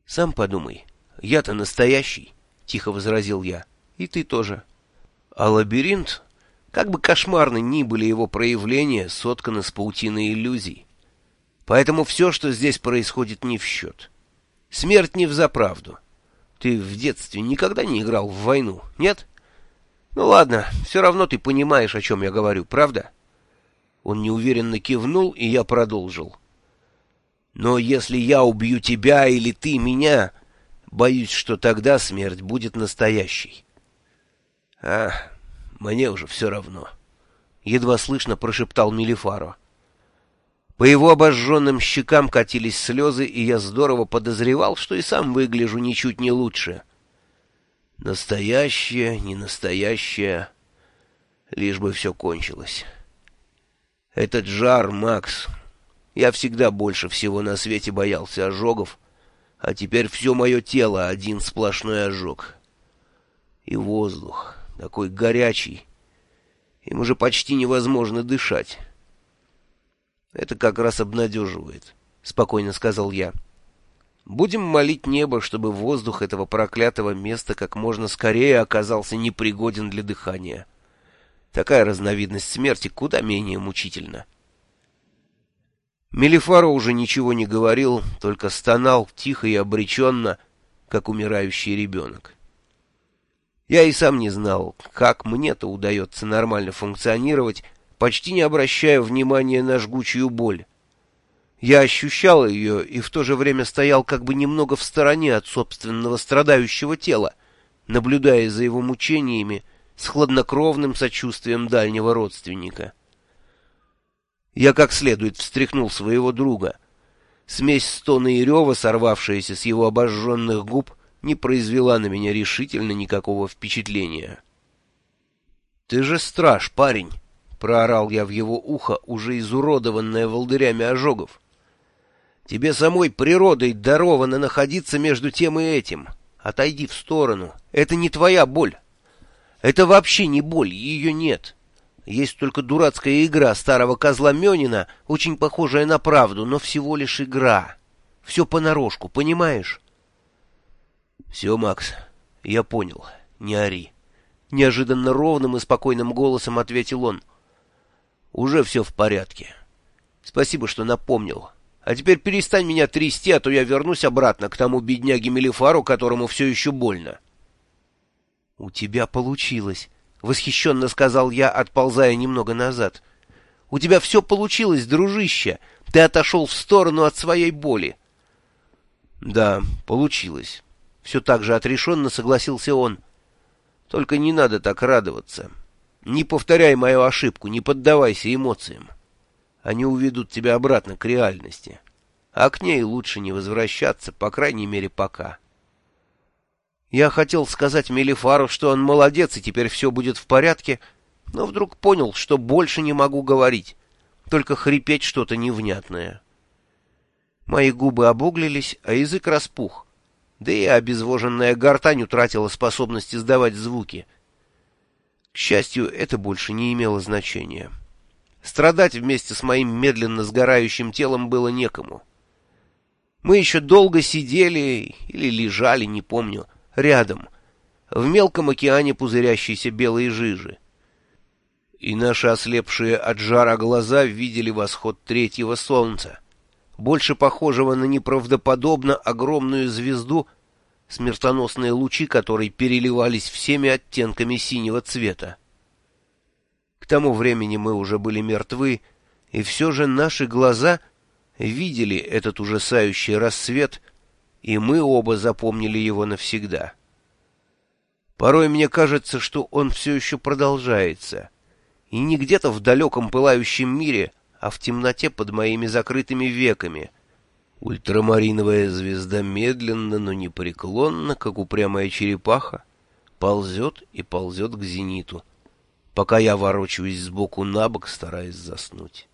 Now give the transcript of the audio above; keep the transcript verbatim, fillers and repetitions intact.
Сам подумай, я-то настоящий, — тихо возразил я, — и ты тоже. А лабиринт, как бы кошмарны ни были его проявления, соткан из паутины иллюзий. Поэтому все, что здесь происходит, не в счет. Смерть не взаправду. Ты в детстве никогда не играл в войну, нет? Ну ладно, все равно ты понимаешь, о чем я говорю, правда? Он неуверенно кивнул, и я продолжил. Но если я убью тебя или ты меня, боюсь, что тогда смерть будет настоящей. А, мне уже все равно. Едва слышно прошептал Мелифаро. По его обожженным щекам катились слезы, и я здорово подозревал, что и сам выгляжу ничуть не лучше. Настоящее, не настоящее, лишь бы все кончилось. Этот жар, Макс, я всегда больше всего на свете боялся ожогов, а теперь все мое тело один сплошной ожог. И воздух такой горячий, им уже почти невозможно дышать. Это как раз обнадеживает, — спокойно сказал я. Будем молить небо, чтобы воздух этого проклятого места как можно скорее оказался непригоден для дыхания. Такая разновидность смерти куда менее мучительна. Мелифаро уже ничего не говорил, только стонал тихо и обреченно, как умирающий ребенок. Я и сам не знал, как мне-то удается нормально функционировать, почти не обращая внимания на жгучую боль. Я ощущал ее и в то же время стоял как бы немного в стороне от собственного страдающего тела, наблюдая за его мучениями с хладнокровным сочувствием дальнего родственника. Я как следует встряхнул своего друга. Смесь стона и рева, сорвавшаяся с его обожженных губ, не произвела на меня решительно никакого впечатления. — Ты же страж, парень! — проорал я в его ухо, уже изуродованное волдырями ожогов. — Тебе самой природой даровано находиться между тем и этим. Отойди в сторону. Это не твоя боль. Это вообще не боль, ее нет. Есть только дурацкая игра старого козла Мёнина, очень похожая на правду, но всего лишь игра. Все понарошку, понимаешь? — Все, Макс, я понял, не ори. Неожиданно ровным и спокойным голосом ответил он. — Уже все в порядке. Спасибо, что напомнил. А теперь перестань меня трясти, а то я вернусь обратно к тому бедняге Мелифару, которому все еще больно. — У тебя получилось, — восхищенно сказал я, отползая немного назад. — У тебя все получилось, дружище. Ты отошел в сторону от своей боли. — Да, получилось. Все так же отрешенно согласился он. Только не надо так радоваться. Не повторяй мою ошибку, не поддавайся эмоциям. Они уведут тебя обратно к реальности. А к ней лучше не возвращаться, по крайней мере, пока. Я хотел сказать Мелифару, что он молодец, и теперь все будет в порядке, но вдруг понял, что больше не могу говорить, только хрипеть что-то невнятное. Мои губы обуглились, а язык распух, да и обезвоженная гортань утратила способность издавать звуки. К счастью, это больше не имело значения. Страдать вместе с моим медленно сгорающим телом было некому. Мы еще долго сидели или лежали, не помню, рядом, в мелком океане пузырящейся белой жижи. И наши ослепшие от жара глаза видели восход третьего солнца, больше похожего на неправдоподобно огромную звезду, смертоносные лучи которой переливались всеми оттенками синего цвета. К тому времени мы уже были мертвы, и все же наши глаза видели этот ужасающий рассвет, и мы оба запомнили его навсегда. Порой мне кажется, что он все еще продолжается, и не где-то в далеком пылающем мире, а в темноте под моими закрытыми веками. Ультрамариновая звезда медленно, но непреклонно, как упрямая черепаха, ползет и ползет к зениту, пока я ворочаюсь сбоку на бок, стараясь заснуть.